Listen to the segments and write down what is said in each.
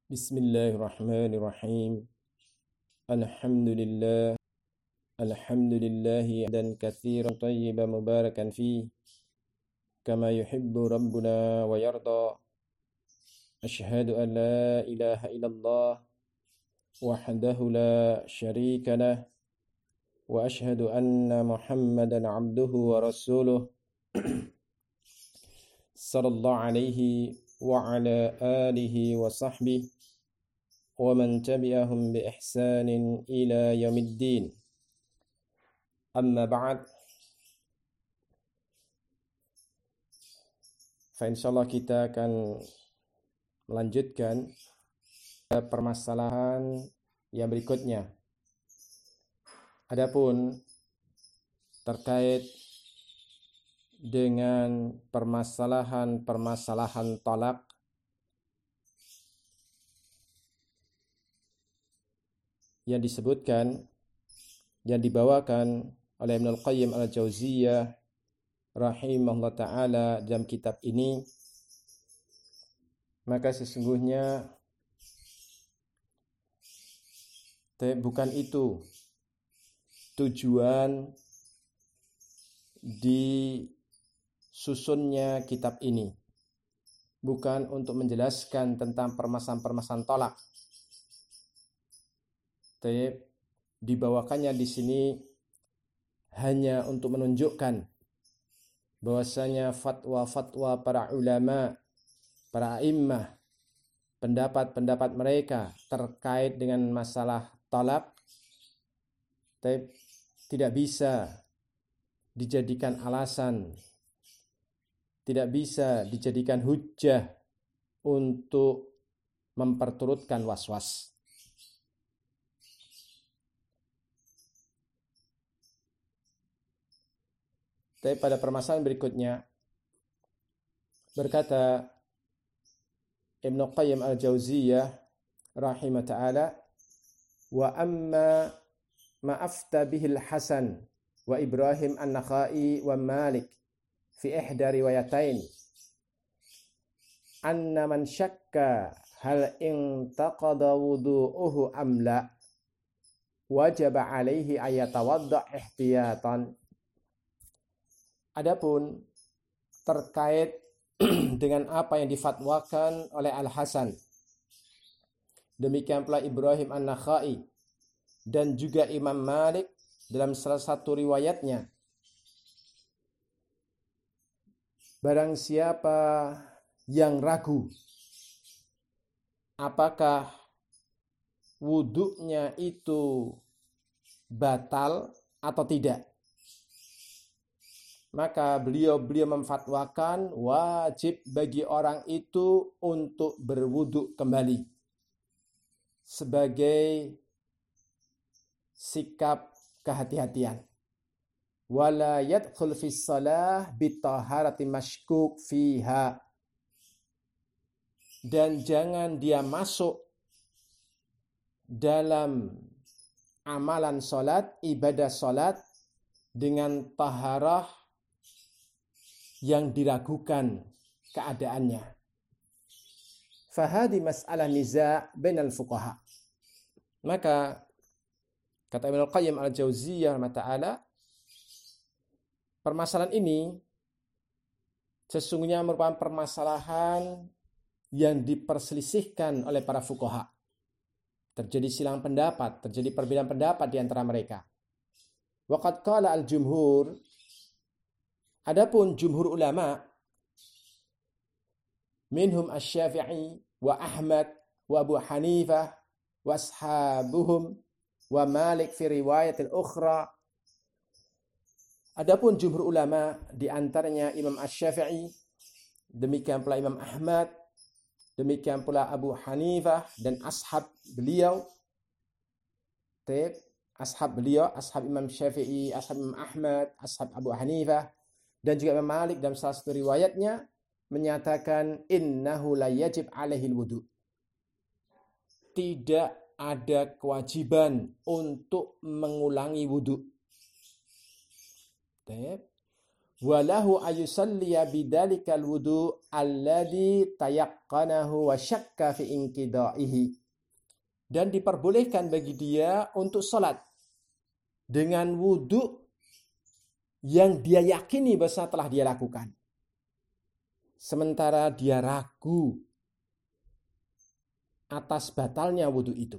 Bismillahirrahmanirrahim. Alhamdulillah. Alhamdulillahi dan katsiran tayyiban mubarakan fi kama yuhibbu rabbuna wa yarda. Asyhadu an la ilaha illallah wahdahu la syarika lah wa asyhadu anna Muhammadan abduhu wa rasuluh sallallahu alaihi wa ala alihi wa sahbihi wa man tabi'ahum bi ihsanin ila yaumiddin. Amma ba'd. Fa insyaallah kita akan melanjutkan permasalahan yang berikutnya. Adapun terkait dengan permasalahan talak, yang disebutkan, yang dibawakan oleh Ibnul Qayyim al-Jauziyah rahimahullah ta'ala dalam kitab ini, maka sesungguhnya bukan itu tujuan disusunnya kitab ini. Bukan untuk menjelaskan tentang permasalahan-permasalahan tolak. Dibawakannya di sini hanya untuk menunjukkan bahwasanya fatwa-fatwa para ulama, para a'immah, pendapat-pendapat mereka terkait dengan masalah talak tidak bisa dijadikan alasan, tidak bisa dijadikan hujjah untuk memperturutkan was-was. Tapi pada permasalahan berikutnya berkata Ibnu Qayyim al-Jauziyah rahimah ta'ala, wa amma ma afta bihil Hasan wa Ibrahim an-Nakhai wa Malik fi ihda riwayatain anna man syakka hal intaqada wudu'uhu am la wajaba alaihi ayatawadda ihtiyatan. Adapun terkait dengan apa yang difatwakan oleh Al-Hasan, demikian pula Ibrahim an-Nakhai dan juga Imam Malik dalam salah satu riwayatnya, barang siapa yang ragu apakah wuduknya itu batal atau tidak, maka beliau memfatwakan wajib bagi orang itu untuk berwuduk kembali sebagai sikap kehati-hatian. Wala yadkhul fis shalah bitaharati mashkuk fiha, dan jangan dia masuk dalam amalan salat, ibadah salat dengan taharah yang diragukan keadaannya. Fahadi mas'alah niza' bainal fuqaha. Maka kata Ibnu Qayyim al-Jauziyah ta'ala, permasalahan ini sesungguhnya merupakan permasalahan yang diperselisihkan oleh para fuqaha. Terjadi silang pendapat, terjadi perbedaan pendapat di antara mereka. Waqad qala al-jumhur, adapun jumhur ulama, minhum asy-Syafi'i wa Ahmad wa Abu Hanifah wa ashabuhum wa Malik fi riwayatil ukhra. Adapun jumhur ulama di antaranya Imam Asy-Syafi'i, demikian pula Imam Ahmad, demikian pula Abu Hanifah dan ashab beliau. Ashab Imam Syafi'i, ashab Imam Ahmad, ashab Abu Hanifah dan juga Imam Malik dalam salah satu riwayatnya menyatakan innahu la yajib alaihi wudu. Tidak ada kewajiban untuk mengulangi wudu. walahu ayusalliya bidzalikal wudu alladzi tayaqqanahu wa syakka fi inqidaihi. Dan diperbolehkan bagi dia untuk salat dengan wudu yang dia yakini bahwa telah dia lakukan. Sementara dia ragu atas batalnya wudu itu.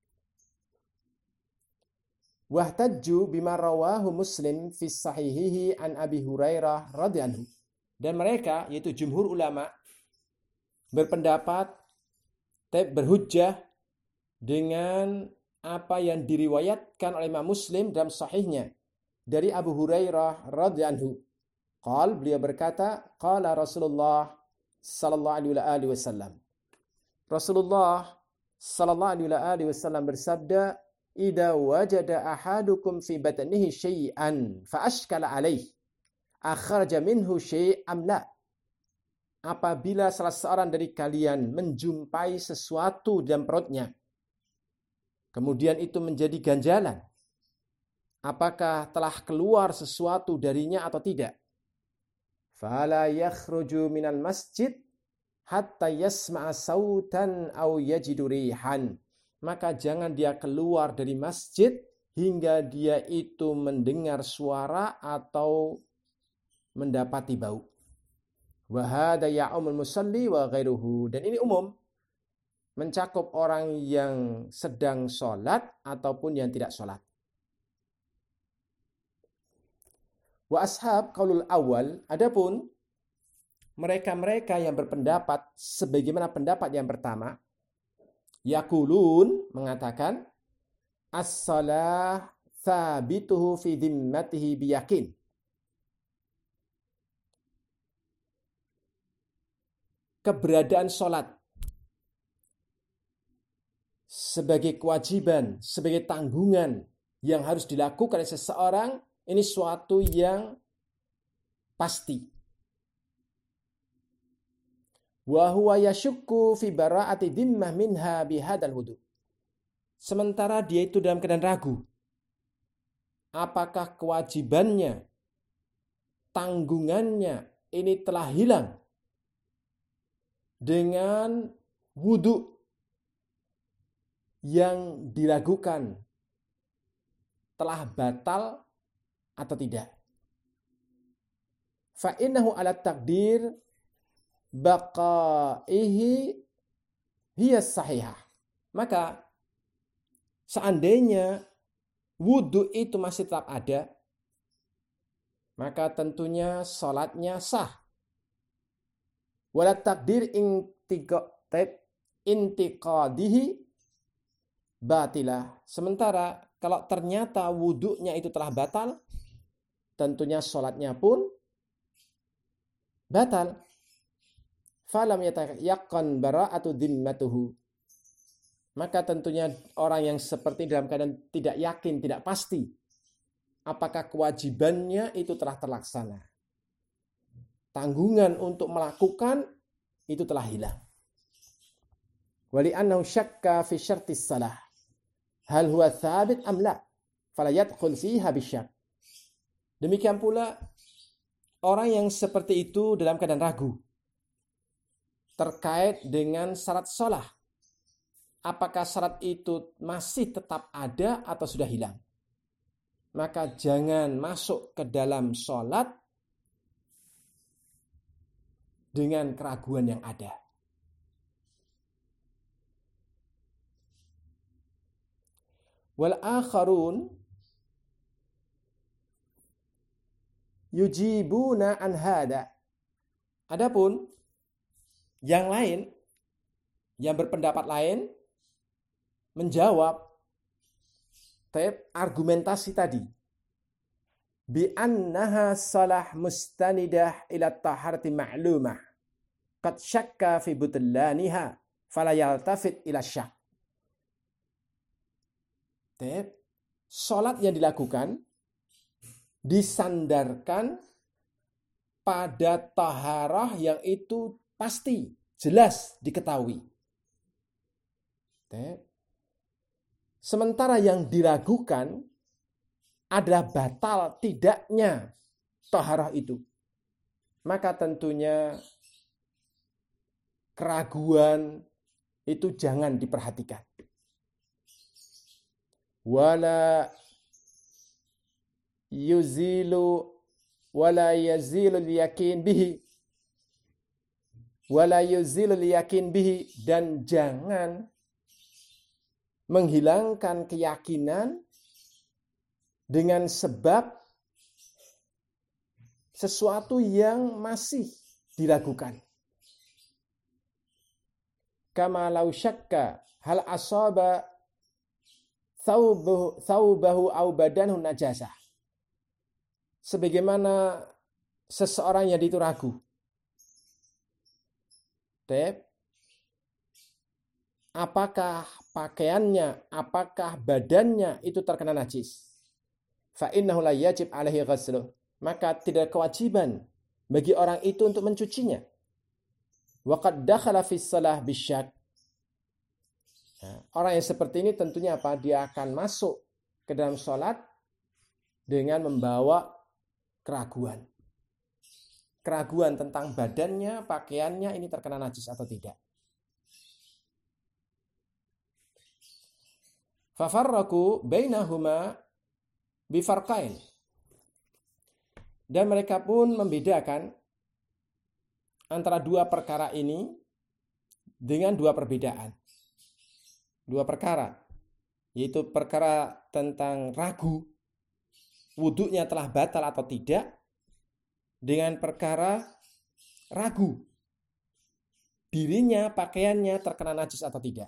Wahtajju bima rawahu Muslim fi sahihihi an Abi Hurairah radhiyallahu anhu. Dan mereka, yaitu jumhur ulama, berpendapat, berhujjah dengan apa yang diriwayatkan oleh Imam Muslim dalam sahihnya dari Abu Hurairah radhiyallahu anhu. Beliau berkata, qala Rasulullah sallallahu alaihi wasallam. Rasulullah sallallahu alaihi wasallam bersabda, "Idza wajada ahadukum fi batnihi syai'an fa ashkala alaihi, akhraja minhu syai'an la." Apabila salah seorang dari kalian menjumpai sesuatu dalam perutnya, kemudian itu menjadi ganjalan, apakah telah keluar sesuatu darinya atau tidak? Fala yakhruju minal masjid hatta yasma'a sautan aw yajidu rihan. Maka jangan dia keluar dari masjid hingga dia itu mendengar suara atau mendapati bau. Wa hadza ya'umul musalli wa ghairuhu. Dan ini umum, mencakup orang yang sedang sholat ataupun yang tidak sholat. Wa ashab qaulul awal, adapun mereka-mereka yang berpendapat sebagaimana pendapat yang pertama, yaqulun, mengatakan as-shalah thabituhu fi dhimmatihi biyakin. Keberadaan sholat sebagai kewajiban, sebagai tanggungan yang harus dilakukan oleh seseorang, ini suatu yang pasti. Wa huwa yashukku fi bara'ati dhimmah minha bihadzal wudu. Sementara dia itu dalam keadaan ragu, apakah kewajibannya, tanggungannya ini telah hilang dengan wudu yang diragukan telah batal atau tidak. Fa innahu ala taqdir baqaihi hiya sahihah. Maka seandainya wudu itu masih tetap ada, maka tentunya salatnya sah. Wala taqdir intiqadihi batilah. Sementara kalau ternyata wudunya itu telah batal, tentunya salatnya pun batal. Falam yatayaqqan bara'atu dhimmatuhu. Maka tentunya orang yang seperti dalam keadaan tidak yakin, tidak pasti apakah kewajibannya itu telah terlaksana. Tanggungan untuk melakukan itu telah hilang. Wali annahu syakka fi syartis salah. Hal huwa thabit am la? Fala yadkhul fiha bisyak. Demikian pula orang yang seperti itu dalam keadaan ragu terkait dengan syarat shalah. Apakah syarat itu masih tetap ada atau sudah hilang? Maka jangan masuk ke dalam sholat dengan keraguan yang ada. Wal akharun yujibuna an hada. Adapun yang lain, yang berpendapat lain, menjawab argumentasi tadi. Bi annaha salah mustanidah ila taharati ma'lumah. Qad syakka fi butlaniha fala yaltafit ila syak. Salat yang dilakukan disandarkan pada taharah yang itu pasti, jelas diketahui. Sementara yang diragukan adalah batal tidaknya taharah itu. maka tentunya keraguan itu jangan diperhatikan. Wala yazilul yakin bihi. Wala yuzilul yakin bihi, dan jangan menghilangkan keyakinan dengan sebab sesuatu yang masih diragukan. Kama law syakka hal asaba thawbahu aw badanhu najasah. Sebagaimana seseorang yang itu ragu. Apakah pakaiannya, apakah badannya itu terkena najis? Fa innahu la yajib alaihi ghusluh. Maka tidak kewajiban bagi orang itu untuk mencucinya. Wa qad dakhala fi shalah bisyak. Orang yang seperti ini tentunya apa? Dia akan masuk ke dalam salat dengan membawa keraguan. Keraguan tentang badannya, pakaiannya ini terkena najis atau tidak. Fafarraku bainahuma bifarqain. Dan mereka pun membedakan antara dua perkara ini dengan dua perbedaan. Dua perkara, yaitu perkara tentang ragu, wudunya telah batal atau tidak, dengan perkara ragu, dirinya, pakaiannya terkena najis atau tidak.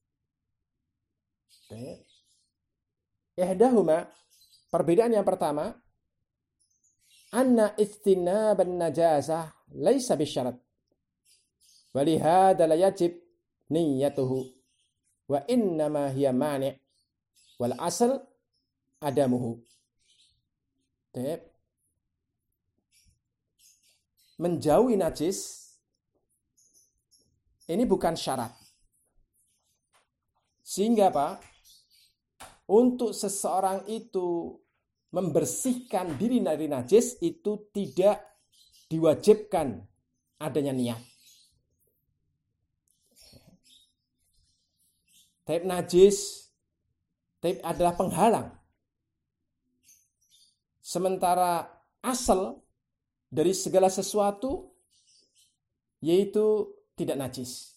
Ihdahuma, perbedaan yang pertama, anna istinaban najasah laisa bisyarat. Walihada la yajib niyatuhu. Wa innama hiya mani' wal asal adamuhu. Menjauhi najis ini bukan syarat. Sehingga apa? Untuk seseorang itu membersihkan diri dari najis itu tidak diwajibkan adanya niat. Taib najis, taib adalah penghalang. Sementara asal dari segala sesuatu yaitu tidak najis.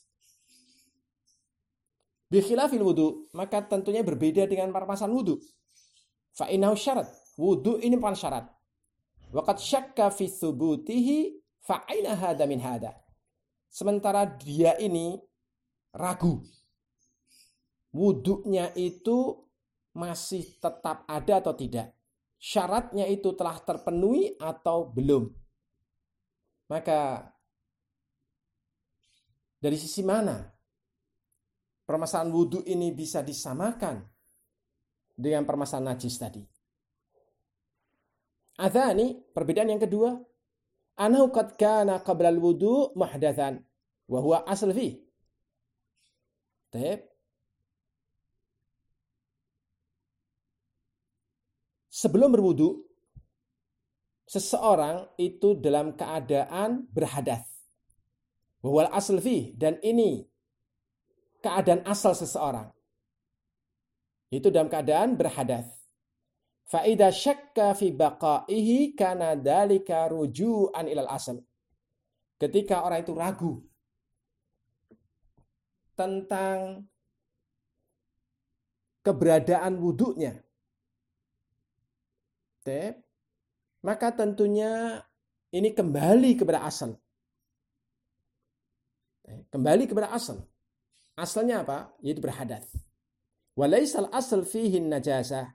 Bikhilafil wudu, maka tentunya berbeda dengan permasalahan wudu. Fa innahu syarat. Wudu ini bukan syarat. Wa qad syakka fi thubutihi fa aina hada min hada. Sementara dia ini ragu. Wudunya itu masih tetap ada atau tidak. Syaratnya itu telah terpenuhi atau belum. Maka dari sisi mana permasalahan wudu ini bisa disamakan dengan permasalahan najis tadi? Adzani, perbedaan yang kedua, annahu qad kana qabla al-wudu muhdatsan wa huwa asl fi. Sebelum berwudu, seseorang itu dalam keadaan berhadas. Wa huwa asl fi, dan ini keadaan asal seseorang. Itu dalam keadaan berhadas. Fa idza syakka fi baqaihi kana dzalika ruju'an ilal asal. Ketika orang itu ragu tentang keberadaan wudunya, maka tentunya ini kembali kepada asal. Kembali kepada asal. Asalnya apa? Yaitu berhadas. Walaisal asal fihi najasah.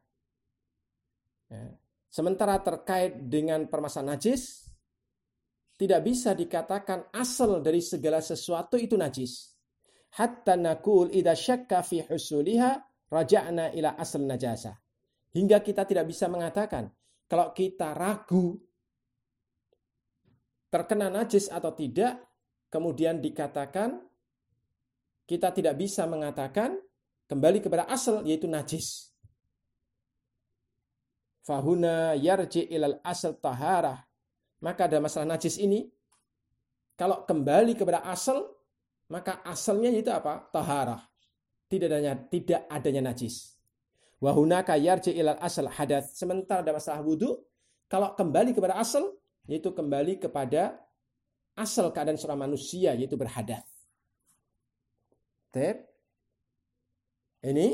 Sementara terkait dengan permasalahan najis, tidak bisa dikatakan asal dari segala sesuatu itu najis. Hatta naqul idza syakka fi husuliha raja'na ila asal najasah. Hingga kita tidak bisa mengatakan kalau kita ragu terkena najis atau tidak, kemudian dikatakan kita tidak bisa mengatakan kembali kepada asal yaitu najis. Fahuna yarji ilal asal taharah Maka ada masalah najis ini, kalau kembali kepada asal, maka asalnya itu apa? Taharah. Tidak adanya najis. Wa hunaka yarji ilal asal hadath. Sementara ada masalah wudu, kalau kembali kepada asal, yaitu kembali kepada asal keadaan seorang manusia, yaitu berhadath. Ini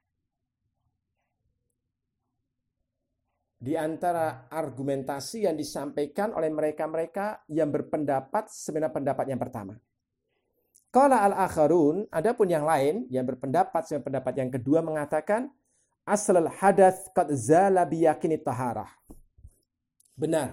di antara argumentasi yang disampaikan oleh mereka-mereka yang berpendapat sebenarnya pendapat yang pertama. Qala al-akharun, adapun yang lain yang berpendapat sebenarnya pendapat yang kedua mengatakan aslul hadath qad zala biyaqini taharah. Benar.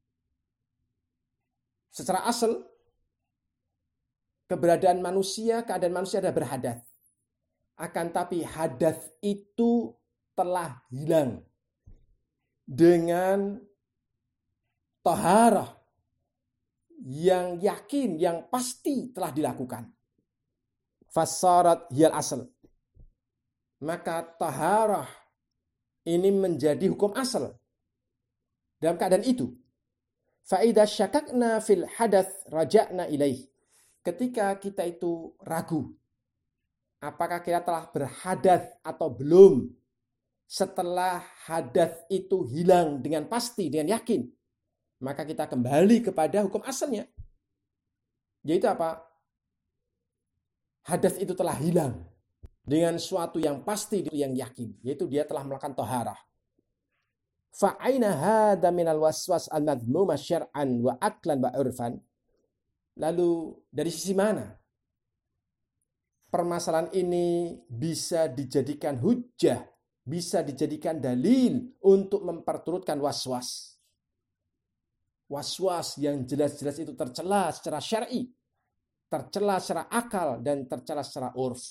Secara asal keberadaan manusia, keadaan manusia adalah berhadath. Akan tapi hadath itu telah hilang dengan taharah yang yakin, yang pasti telah dilakukan. Fasarat hiyal asal. Maka taharah ini menjadi hukum asal. Dalam keadaan itu, fa'idha syakakna fil hadath raja'na ilaih. Ketika kita itu ragu, apakah kita telah berhadath atau belum, setelah hadath itu hilang dengan pasti, dengan yakin, maka kita kembali kepada hukum asalnya. Yaitu apa? Hadath itu telah hilang dengan suatu yang pasti, yang yakin, yaitu dia telah melakukan taharah. Fa'aina hadha minal waswas al-madhmuma syar'an wa aklan wa urfan. Lalu dari sisi mana permasalahan ini bisa dijadikan hujjah, bisa dijadikan dalil untuk memperturutkan waswas. Was-was yang jelas-jelas itu tercela secara syar'i, tercela secara akal, dan tercela secara urf.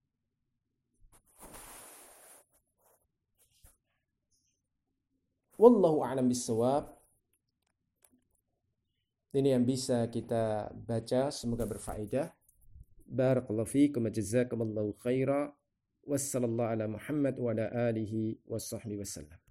Wallahu a'lam bissawab. Ini yang bisa kita baca, semoga berfaedah. Barakallahu fiikum wa jazakumullahu khaira. Wassallallahu ala Muhammad wa ala alihi wa sahbihi wasallam.